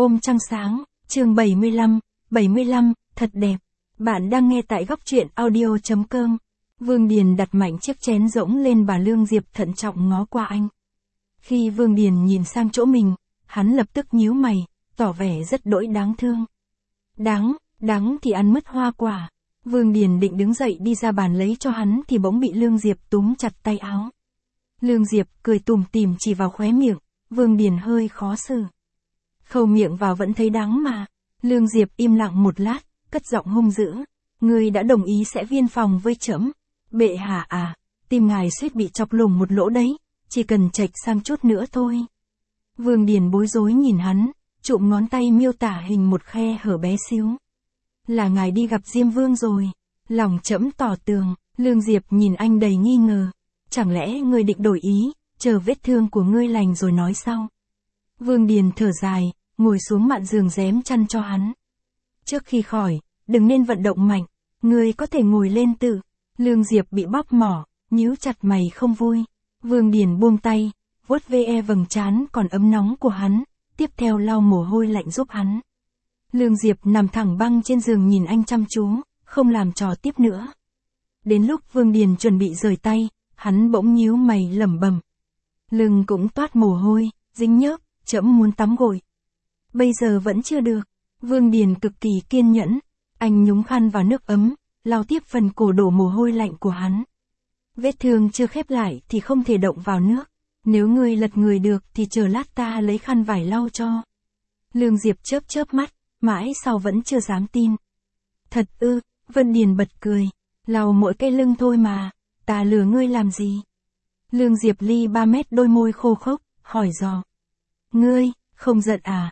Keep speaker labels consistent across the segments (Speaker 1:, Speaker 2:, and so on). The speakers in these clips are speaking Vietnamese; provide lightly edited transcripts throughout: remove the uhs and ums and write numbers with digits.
Speaker 1: Hôm trăng sáng, chương 75, thật đẹp. Bạn đang nghe tại góc truyện audio.com. Vương Điền đặt mạnh chiếc chén rỗng lên bà Lương Diệp thận trọng ngó qua anh. Khi Vương Điền nhìn sang chỗ mình, hắn lập tức nhíu mày, tỏ vẻ rất đỗi đáng thương. Đáng thì ăn mất hoa quả. Vương Điền định đứng dậy đi ra bàn lấy cho hắn thì bỗng bị Lương Diệp túm chặt tay áo. Lương Diệp cười tủm tỉm chỉ vào khóe miệng, Vương Điền hơi khó xử. Khâu miệng vào vẫn thấy đáng mà. Lương Diệp im lặng một lát, cất giọng hung dữ. Ngươi đã đồng ý sẽ viên phòng với trẫm. Bệ hạ à, tim ngài suýt bị chọc lủng một lỗ đấy, chỉ cần chệch sang chút nữa thôi. Vương Điền bối rối nhìn hắn, trụm ngón tay miêu tả hình một khe hở bé xíu. Là ngài đi gặp Diêm Vương rồi. Lòng trẫm tỏ tường. Lương Diệp nhìn anh đầy nghi ngờ. Chẳng lẽ ngươi định đổi ý, chờ vết thương của ngươi lành rồi nói sau. Vương Điền thở dài, ngồi xuống mạn giường rém chăn cho hắn. Trước khi khỏi, đừng nên vận động mạnh, ngươi có thể ngồi lên tự. Lương Diệp bị bóp mỏ, nhíu chặt mày không vui. Vương Điền buông tay, vuốt ve vầng trán còn ấm nóng của hắn, tiếp theo lau mồ hôi lạnh giúp hắn. Lương Diệp nằm thẳng băng trên giường nhìn anh chăm chú, không làm trò tiếp nữa. Đến lúc Vương Điền chuẩn bị rời tay, hắn bỗng nhíu mày lẩm bẩm. Lưng cũng toát mồ hôi, dính nhớp, trẫm muốn tắm gội. Bây giờ vẫn chưa được. Vương Điền cực kỳ kiên nhẫn. Anh nhúng khăn vào nước ấm, lau tiếp phần cổ đổ mồ hôi lạnh của hắn. Vết thương chưa khép lại thì không thể động vào nước. Nếu ngươi lật người được thì chờ lát ta lấy khăn vải lau cho. Lương Diệp chớp mắt, mãi sau vẫn chưa dám tin. Thật ư? Vương Điền bật cười. Lau mỗi cái lưng thôi mà, ta lừa ngươi làm gì? Lương Diệp ly 3 mét đôi môi khô khốc, hỏi dò. Ngươi, không giận à?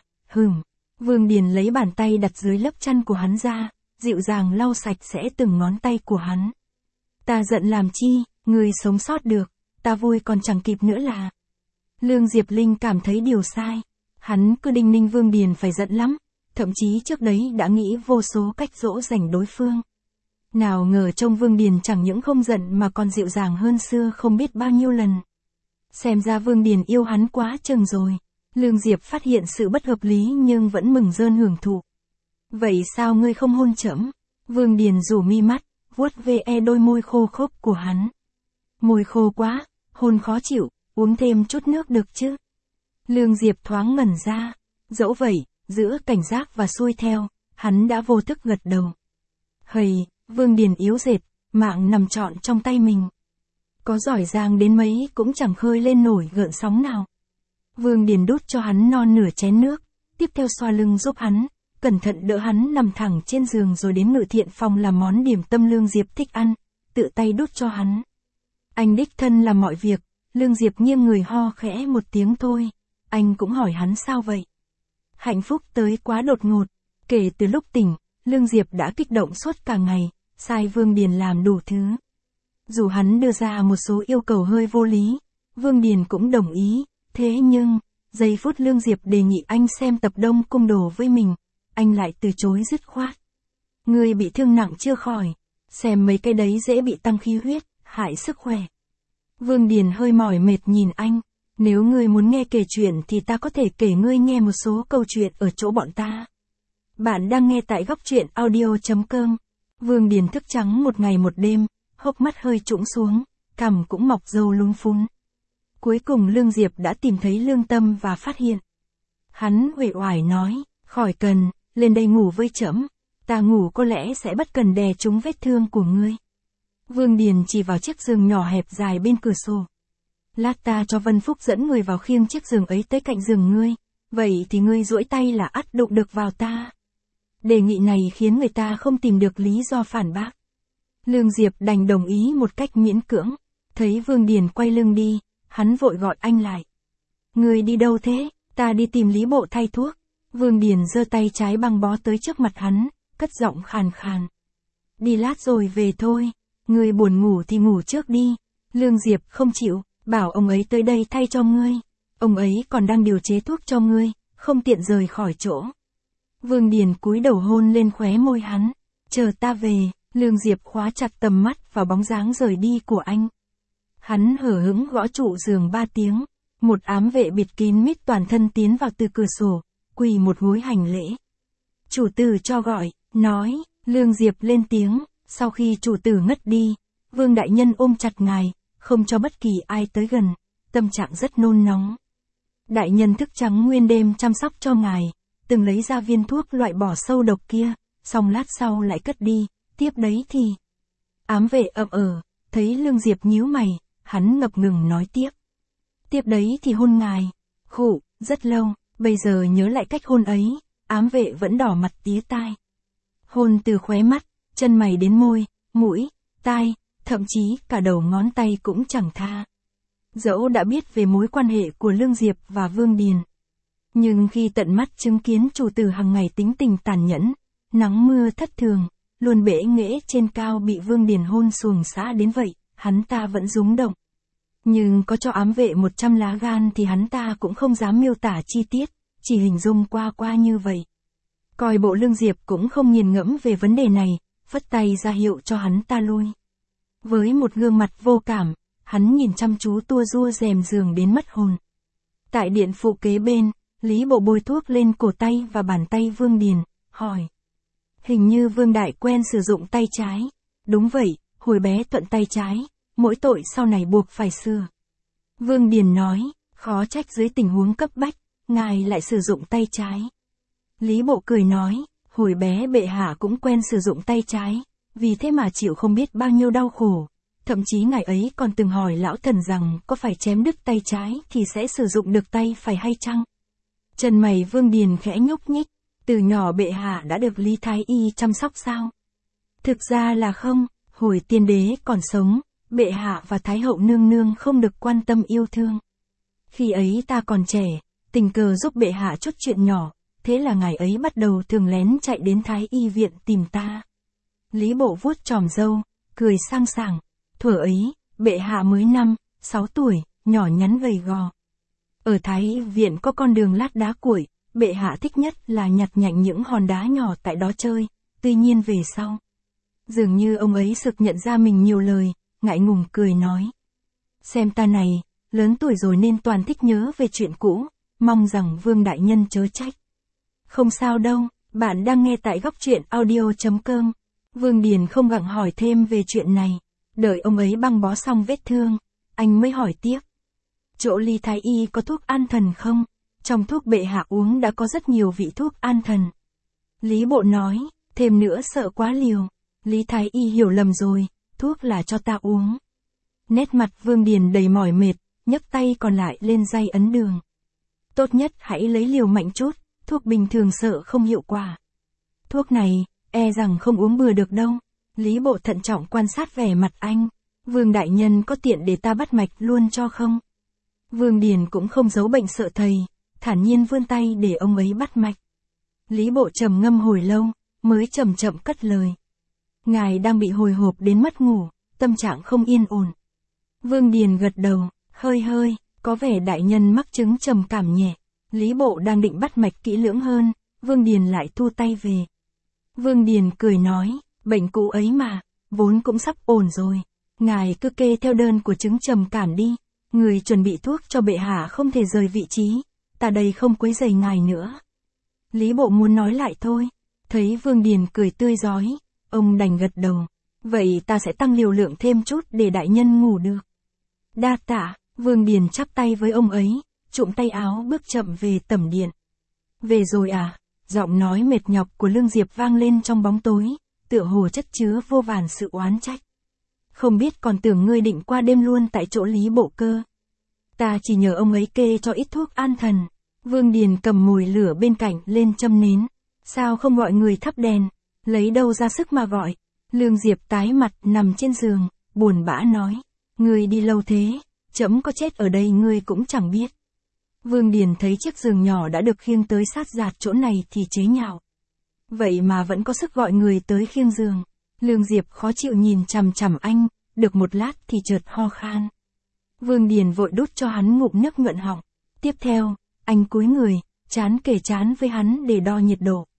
Speaker 1: Vương Điền lấy bàn tay đặt dưới lớp chăn của hắn ra, dịu dàng lau sạch sẽ từng ngón tay của hắn. Ta giận làm chi, ngươi sống sót được, ta vui còn chẳng kịp nữa là. Lương Diệp Linh cảm thấy điều sai. Hắn cứ đinh ninh Vương Điền phải giận lắm, thậm chí trước đấy đã nghĩ vô số cách dỗ dành đối phương. Nào ngờ trông Vương Điền chẳng những không giận mà còn dịu dàng hơn xưa không biết bao nhiêu lần. Xem ra Vương Điền yêu hắn quá chừng rồi. Lương Diệp phát hiện sự bất hợp lý nhưng vẫn mừng rơn hưởng thụ. Vậy sao ngươi không hôn trẫm? Vương Điền rủ mi mắt, vuốt ve đôi môi khô khốc của hắn. Môi khô quá, hôn khó chịu, uống thêm chút nước được chứ? Lương Diệp thoáng ngẩn ra. Dẫu vậy, giữa cảnh giác và xuôi theo, hắn đã vô thức gật đầu. Hầy, Vương Điền yếu dệt, mạng nằm trọn trong tay mình. Có giỏi giang đến mấy cũng chẳng khơi lên nổi gợn sóng nào. Vương Điền đút cho hắn non nửa chén nước, tiếp theo xoa lưng giúp hắn, cẩn thận đỡ hắn nằm thẳng trên giường rồi đến Ngự Thiện phòng làm món điểm tâm Lương Diệp thích ăn, tự tay đút cho hắn. Anh đích thân làm mọi việc. Lương Diệp nghiêng người ho khẽ một tiếng thôi. Anh cũng hỏi hắn sao vậy. Hạnh phúc tới quá đột ngột. Kể từ lúc tỉnh, Lương Diệp đã kích động suốt cả ngày, sai Vương Điền làm đủ thứ. Dù hắn đưa ra một số yêu cầu hơi vô lý, Vương Điền cũng đồng ý. Thế nhưng, giây phút Lương Diệp đề nghị anh xem tập Đông Cung Đồ với mình, anh lại từ chối dứt khoát. Ngươi bị thương nặng chưa khỏi, xem mấy cái đấy dễ bị tăng khí huyết, hại sức khỏe. Vương Điền hơi mỏi mệt nhìn anh. Nếu ngươi muốn nghe kể chuyện thì ta có thể kể ngươi nghe một số câu chuyện ở chỗ bọn ta. Bạn đang nghe tại góc truyện audio.com. Vương Điền thức trắng một ngày một đêm, hốc mắt hơi trũng xuống, cằm cũng mọc râu lún phún. Cuối cùng Lương Diệp đã tìm thấy lương tâm và phát hiện. Hắn uể oải nói, khỏi cần, lên đây ngủ với trẫm. Ta ngủ có lẽ sẽ bất cần đè trúng vết thương của ngươi. Vương Điền chỉ vào chiếc giường nhỏ hẹp dài bên cửa sổ. Lát ta cho Vân Phúc dẫn người vào khiêng chiếc giường ấy tới cạnh giường ngươi. Vậy thì ngươi duỗi tay là ắt đụng được vào ta. Đề nghị này khiến người ta không tìm được lý do phản bác. Lương Diệp đành đồng ý một cách miễn cưỡng. Thấy Vương Điền quay lưng đi, hắn vội gọi anh lại. Ngươi đi đâu thế? Ta đi tìm Lý Bộ thay thuốc. Vương Điền giơ tay trái băng bó tới trước mặt hắn, cất giọng khàn khàn. Đi lát rồi về thôi. Ngươi buồn ngủ thì ngủ trước đi. Lương Diệp không chịu, bảo ông ấy tới đây thay cho ngươi. Ông ấy còn đang điều chế thuốc cho ngươi, không tiện rời khỏi chỗ. Vương Điền cúi đầu hôn lên khóe môi hắn. Chờ ta về. Lương Diệp khóa chặt tầm mắt vào bóng dáng rời đi của anh. Hắn hở hững gõ trụ giường 3 tiếng. Một ám vệ bịt kín mít toàn thân tiến vào từ cửa sổ, quỳ một gối hành lễ. Chủ tử cho gọi, nói, Lương Diệp lên tiếng, sau khi chủ tử ngất đi, Vương đại nhân ôm chặt ngài, không cho bất kỳ ai tới gần, tâm trạng rất nôn nóng. Đại nhân thức trắng nguyên đêm chăm sóc cho ngài, từng lấy ra viên thuốc loại bỏ sâu độc kia, xong lát sau lại cất đi, tiếp đấy thì... Ám vệ thấy Lương Diệp nhíu mày, hắn ngập ngừng nói tiếp. Tiếp đấy thì hôn ngài, khụ, rất lâu, bây giờ nhớ lại cách hôn ấy, ám vệ vẫn đỏ mặt tía tai. Hôn từ khóe mắt, chân mày đến môi, mũi, tai, thậm chí cả đầu ngón tay cũng chẳng tha. Dẫu đã biết về mối quan hệ của Lương Diệp và Vương Điền, nhưng khi tận mắt chứng kiến chủ tử hàng ngày tính tình tàn nhẫn, nắng mưa thất thường, luôn bể nghễ trên cao bị Vương Điền hôn xuồng xã đến vậy, hắn ta vẫn rúng động. Nhưng có cho ám vệ 100 lá gan thì hắn ta cũng không dám miêu tả chi tiết, chỉ hình dung qua qua như vậy. Coi bộ Lương Diệp cũng không nghiền ngẫm về vấn đề này, phất tay ra hiệu cho hắn ta lui. Với một gương mặt vô cảm, hắn nhìn chăm chú tua rua rèm giường đến mất hồn. Tại điện phụ kế bên, Lý Bộ bôi thuốc lên cổ tay và bàn tay Vương Điền, hỏi. Hình như Vương Đại quen sử dụng tay trái. Đúng vậy, hồi bé thuận tay trái, mỗi tội sau này buộc phải sửa. Vương Điền nói, khó trách dưới tình huống cấp bách, ngài lại sử dụng tay trái. Lý Bộ cười nói, hồi bé bệ hạ cũng quen sử dụng tay trái, vì thế mà chịu không biết bao nhiêu đau khổ. Thậm chí ngày ấy còn từng hỏi lão thần rằng có phải chém đứt tay trái thì sẽ sử dụng được tay phải hay chăng? Chân mày Vương Điền khẽ nhúc nhích, từ nhỏ bệ hạ đã được Lý Thái Y chăm sóc sao? Thực ra là không, hồi tiên đế còn sống, bệ hạ và Thái hậu nương nương không được quan tâm yêu thương. Khi ấy ta còn trẻ, tình cờ giúp bệ hạ chút chuyện nhỏ, thế là ngày ấy bắt đầu thường lén chạy đến Thái Y viện tìm ta. Lý Bộ vuốt chòm râu, cười sang sảng, thuở ấy, bệ hạ mới 5-6 tuổi, nhỏ nhắn gầy gò. Ở Thái viện có con đường lát đá cuội, bệ hạ thích nhất là nhặt nhạnh những hòn đá nhỏ tại đó chơi, tuy nhiên về sau. Dường như ông ấy sực nhận ra mình nhiều lời, ngại ngùng cười nói. Xem ta này, lớn tuổi rồi nên toàn thích nhớ về chuyện cũ, mong rằng Vương đại nhân chớ trách. Không sao đâu, bạn đang nghe tại góc truyện audio.com. Vương Điền không gặng hỏi thêm về chuyện này, đợi ông ấy băng bó xong vết thương, anh mới hỏi tiếp. Chỗ Lý Thái Y có thuốc an thần không? Trong thuốc bệ hạ uống đã có rất nhiều vị thuốc an thần. Lý Bộ nói, thêm nữa sợ quá liều. Lý Thái Y hiểu lầm rồi, thuốc là cho ta uống. Nét mặt Vương Điền đầy mỏi mệt, nhấc tay còn lại lên dây ấn đường. Tốt nhất hãy lấy liều mạnh chút, thuốc bình thường sợ không hiệu quả. Thuốc này, e rằng không uống bừa được đâu. Lý Bộ thận trọng quan sát vẻ mặt anh. Vương đại nhân có tiện để ta bắt mạch luôn cho không? Vương Điền cũng không giấu bệnh sợ thầy, thản nhiên vươn tay để ông ấy bắt mạch. Lý Bộ trầm ngâm hồi lâu, mới chậm chậm cất lời. Ngài đang bị hồi hộp đến mất ngủ, tâm trạng không yên ổn. Vương Điền gật đầu, hơi, có vẻ đại nhân mắc chứng trầm cảm nhẹ. Lý Bộ đang định bắt mạch kỹ lưỡng hơn, Vương Điền lại thu tay về. Vương Điền cười nói, bệnh cũ ấy mà, vốn cũng sắp ổn rồi. Ngài cứ kê theo đơn của chứng trầm cảm đi. Người chuẩn bị thuốc cho bệ hạ không thể rời vị trí, ta đây không quấy rầy ngài nữa. Lý Bộ muốn nói lại thôi, thấy Vương Điền cười tươi rói, ông đành gật đầu. Vậy ta sẽ tăng liều lượng thêm chút để đại nhân ngủ được. Đa tạ, Vương Điền chắp tay với ông ấy, trụm tay áo bước chậm về tẩm điện. Về rồi à? Giọng nói mệt nhọc của Lương Diệp vang lên trong bóng tối, tựa hồ chất chứa vô vàn sự oán trách. Không biết còn tưởng ngươi định qua đêm luôn tại chỗ Lý Bộ cơ. Ta chỉ nhờ ông ấy kê cho ít thuốc an thần. Vương Điền cầm mồi lửa bên cạnh lên châm nến. Sao không gọi người thắp đèn? Lấy đâu ra sức mà gọi? Lương Diệp tái mặt nằm trên giường, buồn bã nói. Ngươi đi lâu thế, trẫm có chết ở đây ngươi cũng chẳng biết. Vương Điền thấy chiếc giường nhỏ đã được khiêng tới sát giạt chỗ này thì chế nhạo. Vậy mà vẫn có sức gọi người tới khiêng giường. Lương Diệp khó chịu nhìn chằm chằm anh, được một lát thì chợt ho khan. Vương Điền vội đút cho hắn ngụm nước nhuận họng. Tiếp theo, anh cúi người, chán kề chán với hắn để đo nhiệt độ.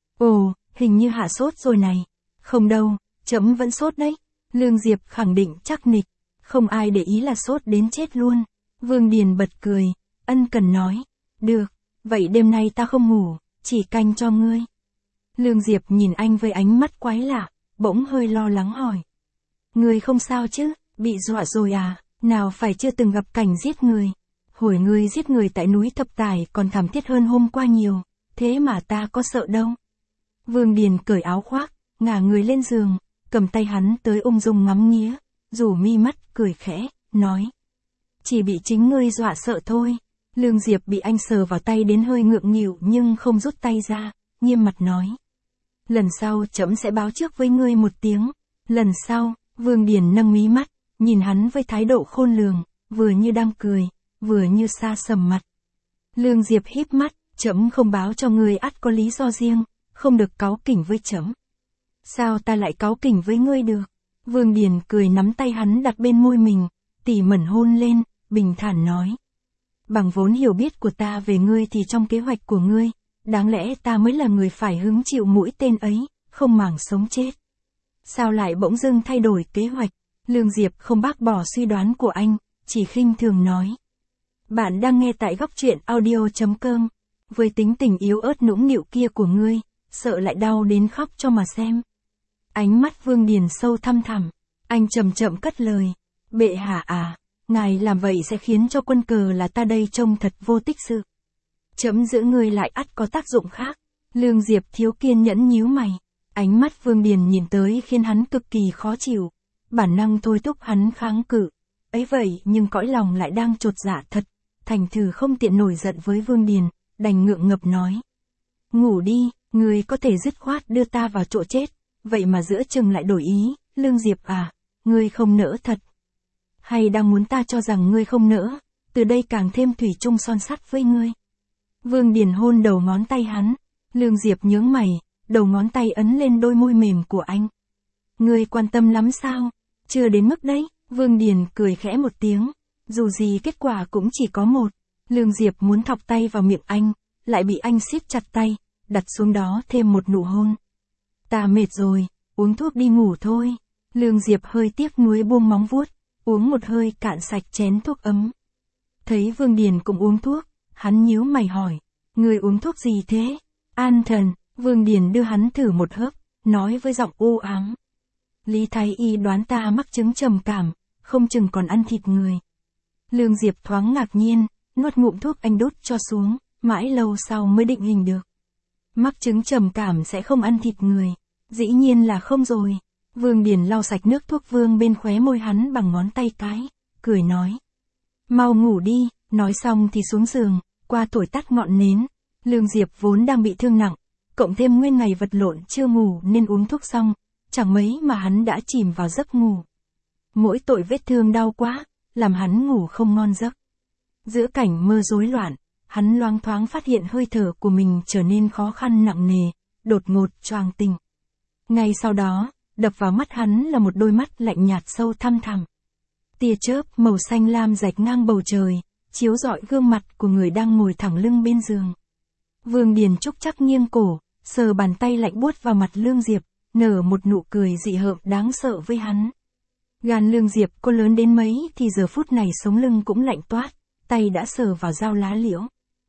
Speaker 1: Ồ, hình như hạ sốt rồi này. Không đâu, trẫm vẫn sốt đấy. Lương Diệp khẳng định chắc nịch. Không ai để ý là sốt đến chết luôn. Vương Điền bật cười, ân cần nói. Được, vậy đêm nay ta không ngủ, chỉ canh cho ngươi. Lương Diệp nhìn anh với ánh mắt quái lạ, bỗng hơi lo lắng hỏi. Ngươi không sao chứ, bị dọa rồi à, nào phải chưa từng gặp cảnh giết người. Hồi ngươi giết người tại núi Thập Tải còn thảm thiết hơn hôm qua nhiều, thế mà ta có sợ đâu. Vương Điền cởi áo khoác, ngả người lên giường, cầm tay hắn tới ung dung ngắm nghía, rủ mi mắt cười khẽ, nói. Chỉ bị chính ngươi dọa sợ thôi. Lương Diệp bị anh sờ vào tay đến hơi ngượng nghịu nhưng không rút tay ra, nghiêm mặt nói. Lần sau trẫm sẽ báo trước với ngươi một tiếng. Lần sau, Vương Điền nâng mí mắt, nhìn hắn với thái độ khôn lường, vừa như đang cười, vừa như sa sầm mặt. Lương Diệp híp mắt, trẫm không báo cho ngươi ắt có lý do riêng, không được cáu kỉnh với trẫm. Sao ta lại cáu kỉnh với ngươi được? Vương Điền cười nắm tay hắn đặt bên môi mình, tỉ mẩn hôn lên, bình thản nói. Bằng vốn hiểu biết của ta về ngươi thì trong kế hoạch của ngươi, đáng lẽ ta mới là người phải hứng chịu mũi tên ấy, không màng sống chết. Sao lại bỗng dưng thay đổi kế hoạch? Lương Diệp không bác bỏ suy đoán của anh, chỉ khinh thường nói. Bạn đang nghe tại góc truyện audio.com. Với tính tình yếu ớt nũng nịu kia của ngươi, sợ lại đau đến khóc cho mà xem. Ánh mắt Vương Điền sâu thăm thẳm, anh chậm chậm cất lời. Bệ hạ à, ngài làm vậy sẽ khiến cho quân cờ là ta đây trông thật vô tích sự. Trẫm giữ ngươi lại ắt có tác dụng khác. Lương Diệp thiếu kiên nhẫn nhíu mày. Ánh mắt Vương Điền nhìn tới khiến hắn cực kỳ khó chịu. Bản năng thôi thúc hắn kháng cự. Ấy vậy nhưng cõi lòng lại đang chột dạ thật. Thành thử không tiện nổi giận với Vương Điền, đành ngượng ngập nói. Ngủ đi, ngươi có thể dứt khoát đưa ta vào chỗ chết. Vậy mà giữa chừng lại đổi ý. Lương Diệp à, ngươi không nỡ thật. Hay đang muốn ta cho rằng ngươi không nỡ, từ đây càng thêm thủy chung son sắt với ngươi. Vương Điền hôn đầu ngón tay hắn. Lương Diệp nhướng mày, đầu ngón tay ấn lên đôi môi mềm của anh. Ngươi quan tâm lắm sao? Chưa đến mức đấy. Vương Điền cười khẽ một tiếng. Dù gì kết quả cũng chỉ có một. Lương Diệp muốn thọc tay vào miệng anh, lại bị anh siết chặt tay, đặt xuống đó thêm một nụ hôn. Ta mệt rồi, uống thuốc đi ngủ thôi. Lương Diệp hơi tiếc nuối buông móng vuốt, uống một hơi cạn sạch chén thuốc ấm. Thấy Vương Điền cũng uống thuốc, hắn nhíu mày hỏi. Người uống thuốc gì thế? An thần. Vương Điền đưa hắn thử một hớp, nói với giọng u ám. Lý Thái Y đoán ta mắc chứng trầm cảm, không chừng còn ăn thịt người. Lương Diệp thoáng ngạc nhiên, nuốt ngụm thuốc anh đút cho xuống, mãi lâu sau mới định hình được. Mắc chứng trầm cảm sẽ không ăn thịt người. Dĩ nhiên là không rồi. Vương Điền lau sạch nước thuốc vương bên khóe môi hắn bằng ngón tay cái, cười nói. Mau ngủ đi, nói xong thì xuống giường, qua thổi tắt ngọn nến. Lương Diệp vốn đang bị thương nặng, cộng thêm nguyên ngày vật lộn chưa ngủ nên uống thuốc xong, chẳng mấy mà hắn đã chìm vào giấc ngủ. Mỗi tội vết thương đau quá, làm hắn ngủ không ngon giấc. Giữa cảnh mơ rối loạn, hắn loáng thoáng phát hiện hơi thở của mình trở nên khó khăn nặng nề, đột ngột choàng tỉnh. Ngay sau đó, đập vào mắt hắn là một đôi mắt lạnh nhạt sâu thăm thẳm. Tia chớp màu xanh lam rạch ngang bầu trời, chiếu rọi gương mặt của người đang ngồi thẳng lưng bên giường. Vương Điền trúc chắc nghiêng cổ, sờ bàn tay lạnh buốt vào mặt Lương Diệp, nở một nụ cười dị hợm đáng sợ với hắn. Gan Lương Diệp có lớn đến mấy thì giờ phút này sống lưng cũng lạnh toát, tay đã sờ vào dao lá liễu.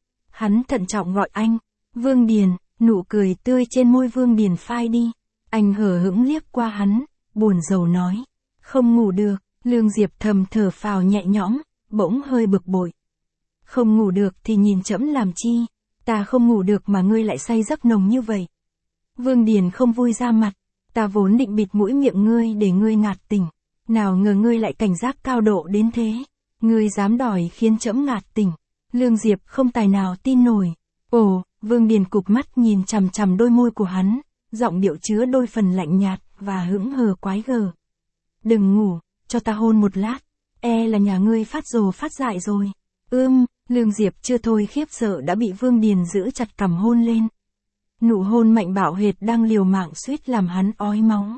Speaker 1: Hắn thận trọng gọi anh. Vương Điền. Nụ cười tươi trên môi Vương Điền phai đi. Anh hờ hững liếc qua hắn, buồn rầu nói. Không ngủ được. Lương Diệp thầm thở phào nhẹ nhõm, bỗng hơi bực bội. Không ngủ được thì nhìn trẫm làm chi? Ta không ngủ được mà ngươi lại say giấc nồng như vậy. Vương Điền không vui ra mặt. Ta vốn định bịt mũi miệng ngươi để ngươi ngạt tỉnh. Nào ngờ ngươi lại cảnh giác cao độ đến thế. Ngươi dám đòi khiến trẫm ngạt tỉnh. Lương Diệp không tài nào tin nổi. Ồ, Vương Điền cụp mắt nhìn chằm chằm đôi môi của hắn, giọng điệu chứa đôi phần lạnh nhạt và hững hờ quái gở. Đừng ngủ, cho ta hôn một lát. E là nhà ngươi phát rồ phát dại rồi. Lương Diệp chưa thôi khiếp sợ đã bị Vương Điền giữ chặt cằm hôn lên. Nụ hôn mạnh bạo hệt đang liều mạng suýt làm hắn ói máu.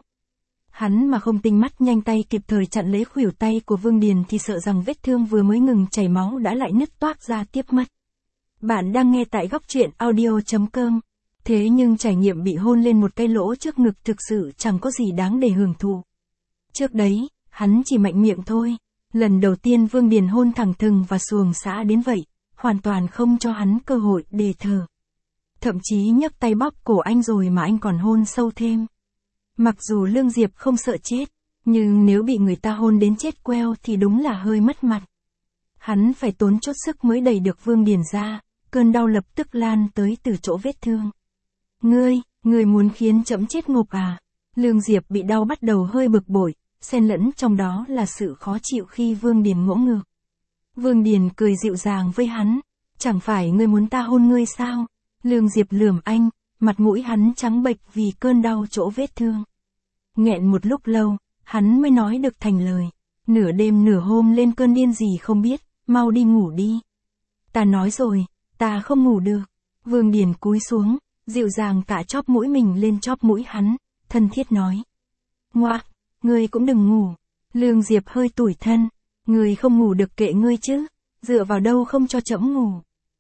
Speaker 1: Hắn mà không tinh mắt nhanh tay kịp thời chặn lấy khuỷu tay của Vương Điền thì sợ rằng vết thương vừa mới ngừng chảy máu đã lại nứt toác ra tiếp mất. Bạn đang nghe tại góc truyện audio.com. Thế nhưng trải nghiệm bị hôn lên một cái lỗ trước ngực thực sự chẳng có gì đáng để hưởng thụ. Trước đấy, hắn chỉ mạnh miệng thôi. Lần đầu tiên Vương Điền hôn thẳng thừng và xuồng xã đến vậy, hoàn toàn không cho hắn cơ hội để thở. Thậm chí nhấc tay bóp cổ anh rồi mà anh còn hôn sâu thêm. Mặc dù Lương Diệp không sợ chết, nhưng nếu bị người ta hôn đến chết queo thì đúng là hơi mất mặt. Hắn phải tốn chút sức mới đẩy được Vương Điền ra, cơn đau lập tức lan tới từ chỗ vết thương. Ngươi muốn khiến trẫm chết ngục à? Lương Diệp bị đau bắt đầu hơi bực bội, xen lẫn trong đó là sự khó chịu khi Vương Điền ngỗ ngược. Vương Điền cười dịu dàng với hắn, chẳng phải ngươi muốn ta hôn ngươi sao? Lương Diệp lườm anh, mặt mũi hắn trắng bệch vì cơn đau chỗ vết thương. Nghẹn một lúc lâu, hắn mới nói được thành lời. Nửa đêm nửa hôm lên cơn điên gì không biết, mau đi ngủ đi. Ta nói rồi, ta không ngủ được. Vương Điền cúi xuống, dịu dàng tạ chóp mũi mình lên chóp mũi hắn, thân thiết nói. Ngoác, ngươi cũng đừng ngủ. Lương Diệp hơi tủi thân, ngươi không ngủ được kệ ngươi chứ, dựa vào đâu không cho trẫm ngủ.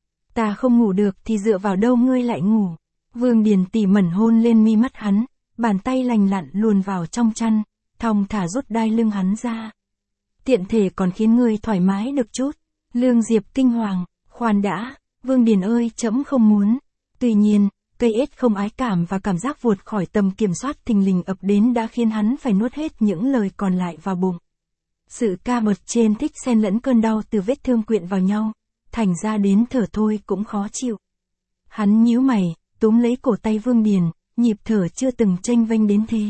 Speaker 1: Ta không ngủ được thì dựa vào đâu ngươi lại ngủ. Vương Điền tỉ mẩn hôn lên mi mắt hắn, bàn tay lành lặn luồn vào trong chăn, thong thả rút đai lưng hắn ra. Tiện thể còn khiến ngươi thoải mái được chút. Lương Diệp kinh hoàng, khoan đã, Vương Điền ơi trẫm không muốn. Tuy nhiên, cây ết không ái cảm và cảm giác vụt khỏi tầm kiểm soát thình lình ập đến đã khiến hắn phải nuốt hết những lời còn lại vào bụng. Sự ca bật trên thích xen lẫn cơn đau từ vết thương quyện vào nhau, thành ra đến thở thôi cũng khó chịu. Hắn nhíu mày, túm lấy cổ tay Vương Điền, nhịp thở chưa từng chênh vênh đến thế.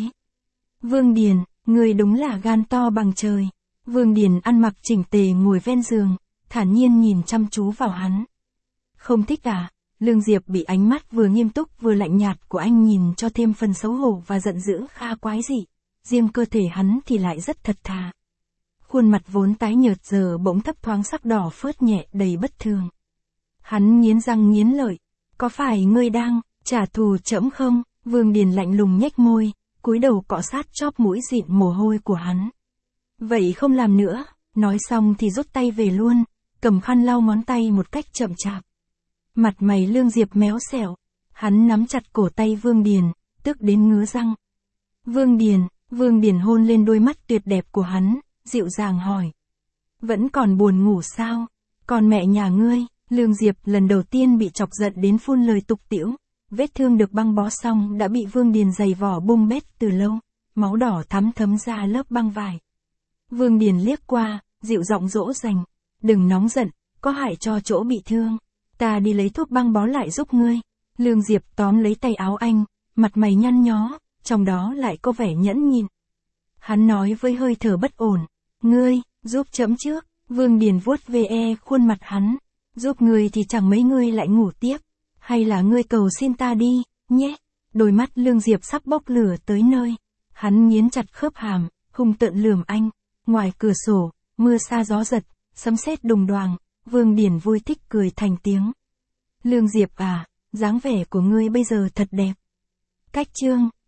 Speaker 1: Vương Điền, người đúng là gan to bằng trời. Vương Điền ăn mặc chỉnh tề ngồi ven giường, thản nhiên nhìn chăm chú vào hắn. Không thích à? Lương Diệp bị ánh mắt vừa nghiêm túc vừa lạnh nhạt của anh nhìn cho thêm phần xấu hổ và giận dữ kha quái dị. Riêng cơ thể hắn thì lại rất thật thà. Khuôn mặt vốn tái nhợt giờ bỗng thấp thoáng sắc đỏ phớt nhẹ đầy bất thường. Hắn nghiến răng nghiến lợi. Có phải ngươi đang trả thù trẫm không? Vương Điền lạnh lùng nhếch môi, cúi đầu cọ sát chóp mũi dịn mồ hôi của hắn. Vậy không làm nữa, nói xong thì rút tay về luôn, cầm khăn lau ngón tay một cách chậm chạp. Mặt mày Lương Diệp méo xẻo, hắn nắm chặt cổ tay Vương Điền, tức đến ngứa răng. Vương Điền hôn lên đôi mắt tuyệt đẹp của hắn, dịu dàng hỏi. Vẫn còn buồn ngủ sao? Còn mẹ nhà ngươi? Lương Diệp lần đầu tiên bị chọc giận đến phun lời tục tĩu. Vết thương được băng bó xong đã bị Vương Điền giày vò bung bét từ lâu, máu đỏ thắm thấm ra lớp băng vải. Vương Điền liếc qua, dịu giọng dỗ dành. Đừng nóng giận, có hại cho chỗ bị thương. Ta đi lấy thuốc băng bó lại giúp ngươi. Lương Diệp tóm lấy tay áo anh, mặt mày nhăn nhó, trong đó lại có vẻ nhẫn nhịn. Hắn nói với hơi thở bất ổn. Ngươi, giúp trẫm trước. Vương Điền vuốt ve khuôn mặt hắn. Giúp ngươi thì chẳng mấy ngươi lại ngủ tiếp. Hay là ngươi cầu xin ta đi, nhé. Đôi mắt Lương Diệp sắp bốc lửa tới nơi. Hắn nghiến chặt khớp hàm, hung tợn lườm anh. Ngoài cửa sổ, mưa sa gió giật, sấm sét đùng đoàng. Vương Điền vui thích cười thành tiếng. Lương Diệp à, dáng vẻ của ngươi bây giờ thật đẹp. Cách chương